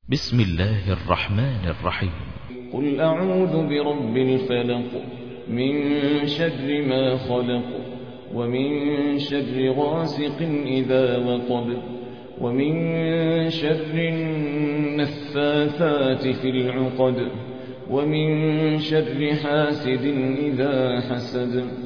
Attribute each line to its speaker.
Speaker 1: بسم الله الرحمن الرحيم.
Speaker 2: قل أعوذ برب الفلق من شر ما خلق ومن شر غاسق إذا وقب ومن شر النفاثات في العقد ومن شر حاسد إذا حسد.